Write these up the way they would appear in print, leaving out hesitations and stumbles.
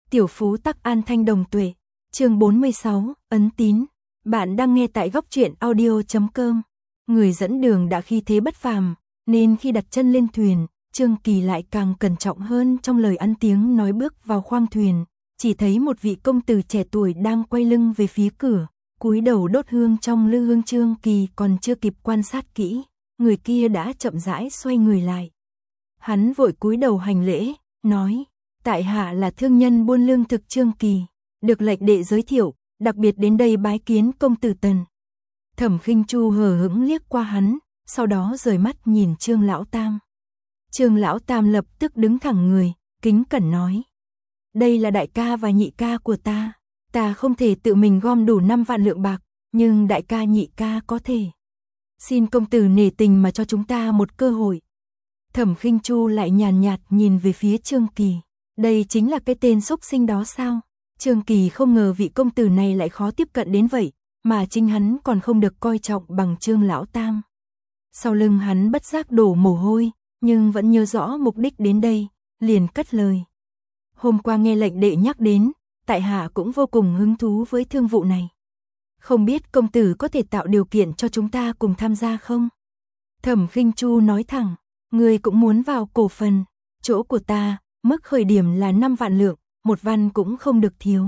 Tiểu phú tắc an thanh đồng tuệ. Chương 46, ấn tín. Bạn đang nghe tại góc truyện audio.com. Người dẫn đường đã khi thế bất phàm, nên khi đặt chân lên thuyền, Trương Kỳ lại càng cẩn trọng hơn trong lời ăn tiếng nói. Bước vào khoang thuyền, chỉ thấy một vị công tử trẻ tuổi đang quay lưng về phía cửa, cúi đầu đốt hương trong lư hương. Trương Kỳ còn chưa kịp quan sát kỹ, người kia đã chậm rãi xoay người lại. Hắn vội cúi đầu hành lễ, nói: tại hạ là thương nhân buôn lương thực Trương Kỳ, được lệnh đệ giới thiệu, đặc biệt đến đây bái kiến công tử Tần. Thẩm Khinh Chu hờ hững liếc qua hắn, sau đó rời mắt nhìn Trương Lão Tam. Trương Lão Tam lập tức đứng thẳng người, kính cẩn nói: đây là đại ca và nhị ca của ta, ta không thể tự mình gom đủ 5 vạn lượng bạc, nhưng đại ca nhị ca có thể. Xin công tử nể tình mà cho chúng ta một cơ hội. Thẩm Khinh Chu lại nhàn nhạt nhìn về phía Trương Kỳ. Đây chính là cái tên xúc sinh đó sao? Trương Kỳ không ngờ vị công tử này lại khó tiếp cận đến vậy, mà chính hắn còn không được coi trọng bằng Trương Lão Tam. Sau lưng hắn bất giác đổ mồ hôi, nhưng vẫn nhớ rõ mục đích đến đây, liền cất lời: hôm qua nghe lệnh đệ nhắc đến, tại hạ cũng vô cùng hứng thú với thương vụ này. Không biết công tử có thể tạo điều kiện cho chúng ta cùng tham gia không? Thẩm Khinh Chu nói thẳng: ngươi cũng muốn vào cổ phần, chỗ của ta, mức khởi điểm là 5 vạn lượng, 1 văn cũng không được thiếu.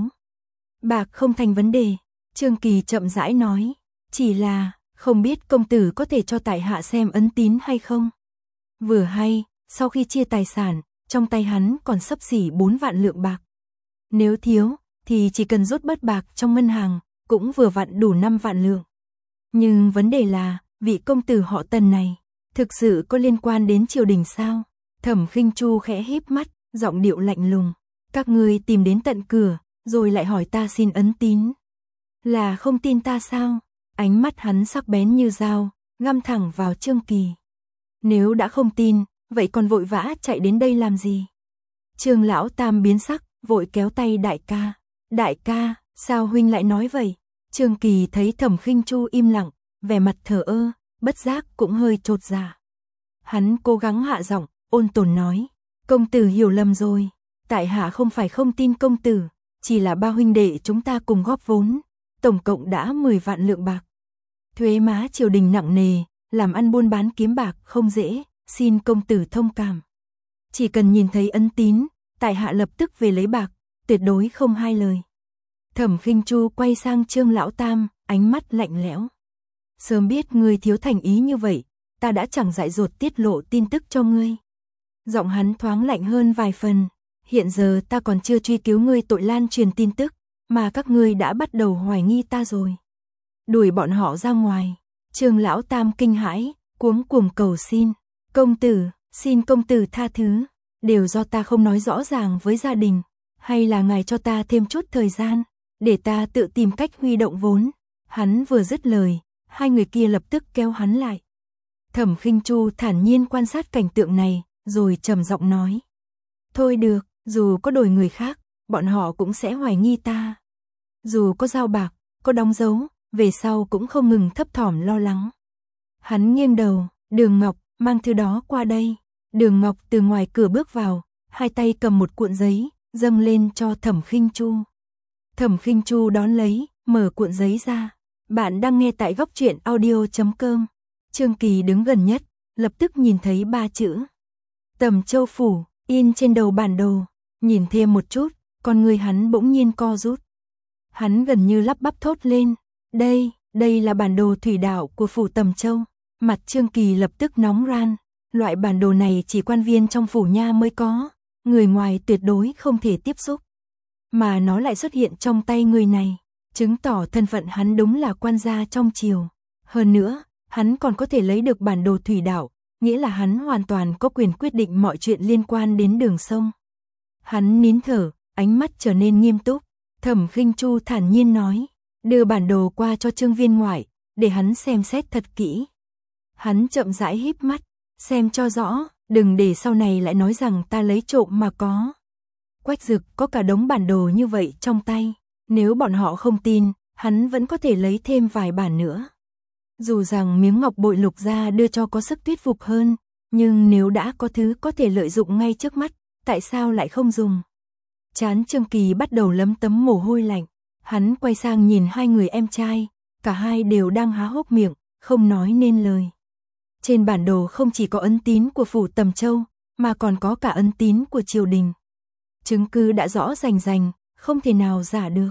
Bạc không thành vấn đề, Trương Kỳ chậm rãi nói, chỉ là, không biết công tử có thể cho tại hạ xem ấn tín hay không? Vừa hay, sau khi chia tài sản, trong tay hắn còn xấp xỉ 4 vạn lượng bạc. Nếu thiếu, thì chỉ cần rút bớt bạc trong ngân hàng, cũng vừa vặn đủ 5 vạn lượng. Nhưng vấn đề là, vị công tử họ Tần này, thực sự có liên quan đến triều đình sao? Thẩm Khinh Chu khẽ híp mắt, giọng điệu lạnh lùng: các ngươi tìm đến tận cửa, rồi lại hỏi ta xin ấn tín. Là không tin ta sao? Ánh mắt hắn sắc bén như dao, găm thẳng vào Trương Kỳ. Nếu đã không tin, vậy còn vội vã chạy đến đây làm gì? Trương Lão Tam biến sắc, vội kéo tay đại ca. Đại ca, sao huynh lại nói vậy? Trương Kỳ thấy Thẩm Khinh Chu im lặng, vẻ mặt thờ ơ, bất giác cũng hơi chột dạ. Hắn cố gắng hạ giọng, ôn tồn nói: công tử hiểu lầm rồi, tại hạ không phải không tin công tử, chỉ là ba huynh đệ chúng ta cùng góp vốn, tổng cộng đã 10 vạn lượng bạc. Thuế má triều đình nặng nề, làm ăn buôn bán kiếm bạc không dễ, xin công tử thông cảm. Chỉ cần nhìn thấy ấn tín, tại hạ lập tức về lấy bạc, tuyệt đối không hai lời. Thẩm Khinh Chu quay sang Trương Lão Tam, ánh mắt lạnh lẽo. Sớm biết ngươi thiếu thành ý như vậy, ta đã chẳng dại dột tiết lộ tin tức cho ngươi. Giọng hắn thoáng lạnh hơn vài phần. Hiện giờ ta còn chưa truy cứu ngươi tội lan truyền tin tức, mà các ngươi đã bắt đầu hoài nghi ta rồi. Đuổi bọn họ ra ngoài. Trương Lão Tam kinh hãi, cuống cuồng cầu xin: công tử, xin công tử tha thứ, đều do ta không nói rõ ràng với gia đình, hay là ngài cho ta thêm chút thời gian, để ta tự tìm cách huy động vốn. Hắn vừa dứt lời, hai người kia lập tức kéo hắn lại. Thẩm Khinh Chu thản nhiên quan sát cảnh tượng này, rồi trầm giọng nói: thôi được, dù có đổi người khác, bọn họ cũng sẽ hoài nghi ta. Dù có giao bạc, có đóng dấu, về sau cũng không ngừng thấp thỏm lo lắng. Hắn nghiêng đầu: Đường Ngọc, mang thứ đó qua đây. Đường Ngọc từ ngoài cửa bước vào, hai tay cầm một cuộn giấy, dâng lên cho Thẩm Khinh Chu. Thẩm Khinh Chu đón lấy, mở cuộn giấy ra. Bạn đang nghe tại góc truyện audio.com. Trương Kỳ đứng gần nhất, lập tức nhìn thấy 3 chữ Tầm Châu Phủ in trên đầu bản đồ. Nhìn thêm một chút, con người hắn bỗng nhiên co rút. Hắn gần như lắp bắp thốt lên: đây là bản đồ thủy đạo của phủ Tầm Châu. Mặt Trương Kỳ lập tức nóng ran. Loại bản đồ này chỉ quan viên trong phủ nha mới có, người ngoài tuyệt đối không thể tiếp xúc. Mà nó lại xuất hiện trong tay người này, chứng tỏ thân phận hắn đúng là quan gia trong triều. Hơn nữa, hắn còn có thể lấy được bản đồ thủy đạo, nghĩa là hắn hoàn toàn có quyền quyết định mọi chuyện liên quan đến đường sông. Hắn nín thở, ánh mắt trở nên nghiêm túc. Thẩm Khinh Chu thản nhiên nói: đưa bản đồ qua cho Trương viên ngoại, để hắn xem xét thật kỹ. Hắn chậm rãi híp mắt, xem cho rõ, đừng để sau này lại nói rằng ta lấy trộm mà có. Quách Dực có cả đống bản đồ như vậy trong tay, nếu bọn họ không tin, hắn vẫn có thể lấy thêm vài bản nữa. Dù rằng miếng ngọc bội lục gia đưa cho có sức thuyết phục hơn, nhưng nếu đã có thứ có thể lợi dụng ngay trước mắt, tại sao lại không dùng? Trán Trương Kỳ bắt đầu lấm tấm mồ hôi lạnh. Hắn quay sang nhìn hai người em trai, cả hai đều đang há hốc miệng, không nói nên lời. Trên bản đồ không chỉ có ấn tín của phủ Tầm Châu, mà còn có cả ấn tín của triều đình. Chứng cứ đã rõ rành rành, không thể nào giả được.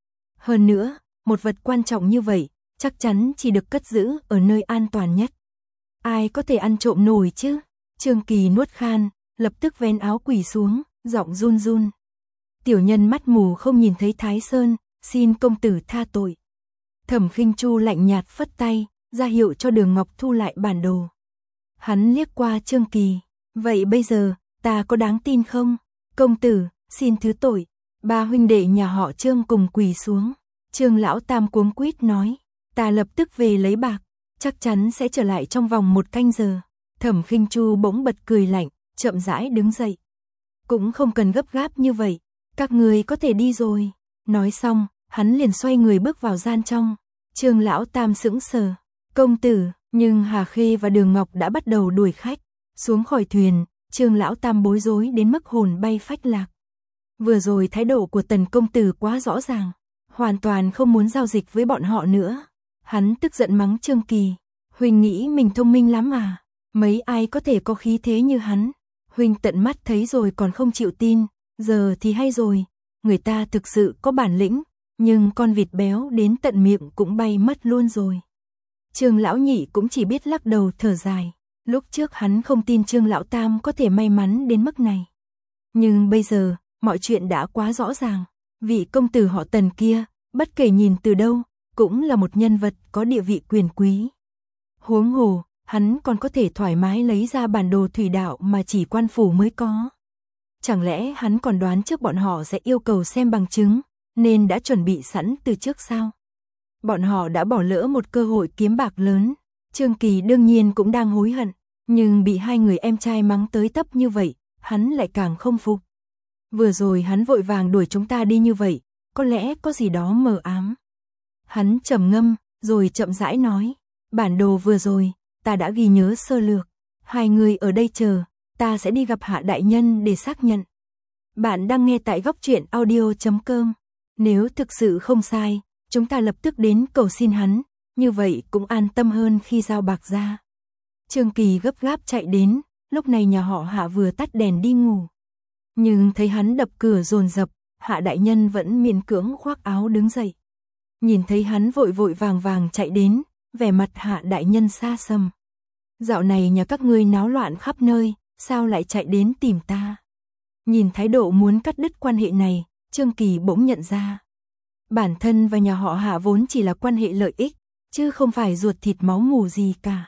Hơn nữa, một vật quan trọng như vậy, chắc chắn chỉ được cất giữ ở nơi an toàn nhất. Ai có thể ăn trộm nổi chứ? Trương Kỳ nuốt khan, lập tức vén áo quỳ xuống, giọng run run. Tiểu nhân mắt mù không nhìn thấy Thái Sơn, xin công tử tha tội. Thẩm Khinh Chu lạnh nhạt phất tay, ra hiệu cho Đường Ngọc thu lại bản đồ. Hắn liếc qua Trương Kỳ, vậy bây giờ, ta có đáng tin không? Công tử, xin thứ tội. Ba huynh đệ nhà họ Trương cùng quỳ xuống. Trương lão tam cuống quýt nói, ta lập tức về lấy bạc, chắc chắn sẽ trở lại trong vòng 1 canh giờ. Thẩm Khinh Chu bỗng bật cười lạnh, chậm rãi đứng dậy. Cũng không cần gấp gáp như vậy, các người có thể đi rồi. Nói xong, hắn liền xoay người bước vào gian trong. Trương lão tam sững sờ, công tử, nhưng Hà Khê và Đường Ngọc đã bắt đầu đuổi khách. Xuống khỏi thuyền, Trương lão tam bối rối đến mức hồn bay phách lạc. Vừa rồi thái độ của Tần công tử quá rõ ràng, hoàn toàn không muốn giao dịch với bọn họ nữa. Hắn tức giận mắng Trương Kỳ, huynh nghĩ mình thông minh lắm à? Mấy ai có thể có khí thế như hắn? Huynh tận mắt thấy rồi còn không chịu tin, giờ thì hay rồi, người ta thực sự có bản lĩnh, nhưng con vịt béo đến tận miệng cũng bay mất luôn rồi. Trương lão nhị cũng chỉ biết lắc đầu thở dài, lúc trước hắn không tin Trương lão tam có thể may mắn đến mức này. Nhưng bây giờ, mọi chuyện đã quá rõ ràng, vị công tử họ Tần kia, bất kể nhìn từ đâu, cũng là một nhân vật có địa vị quyền quý. Huống hồ, hắn còn có thể thoải mái lấy ra bản đồ thủy đạo mà chỉ quan phủ mới có. Chẳng lẽ hắn còn đoán trước bọn họ sẽ yêu cầu xem bằng chứng, nên đã chuẩn bị sẵn từ trước sao? Bọn họ đã bỏ lỡ một cơ hội kiếm bạc lớn. Trương Kỳ đương nhiên cũng đang hối hận, nhưng bị hai người em trai mắng tới tấp như vậy, hắn lại càng không phục. Vừa rồi hắn vội vàng đuổi chúng ta đi như vậy, có lẽ có gì đó mờ ám. Hắn trầm ngâm, rồi chậm rãi nói, bản đồ vừa rồi, ta đã ghi nhớ sơ lược. Hai người ở đây chờ, ta sẽ đi gặp Hạ đại nhân để xác nhận. Bạn đang nghe tại góc truyện audio.com. Nếu thực sự không sai, chúng ta lập tức đến cầu xin hắn, như vậy cũng an tâm hơn khi giao bạc ra. Trương Kỳ gấp gáp chạy đến, lúc này nhà họ Hạ vừa tắt đèn đi ngủ. Nhưng thấy hắn đập cửa dồn dập, Hạ đại nhân vẫn miễn cưỡng khoác áo đứng dậy. Nhìn thấy hắn vội vội vàng vàng chạy đến, vẻ mặt Hạ đại nhân xa xăm. Dạo này nhà các ngươi náo loạn khắp nơi, sao lại chạy đến tìm ta? Nhìn thái độ muốn cắt đứt quan hệ này, Trương Kỳ bỗng nhận ra. Bản thân và nhà họ Hạ vốn chỉ là quan hệ lợi ích, chứ không phải ruột thịt máu mủ gì cả.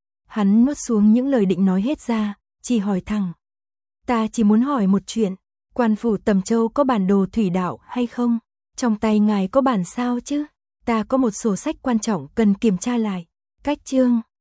Hắn nuốt xuống những lời định nói hết ra, chỉ hỏi thẳng. Ta chỉ muốn hỏi một chuyện, quan phủ Tầm Châu có bản đồ thủy đạo hay không? Trong tay ngài có bản sao chứ? Ta có một sổ sách quan trọng cần kiểm tra lại. Cách chương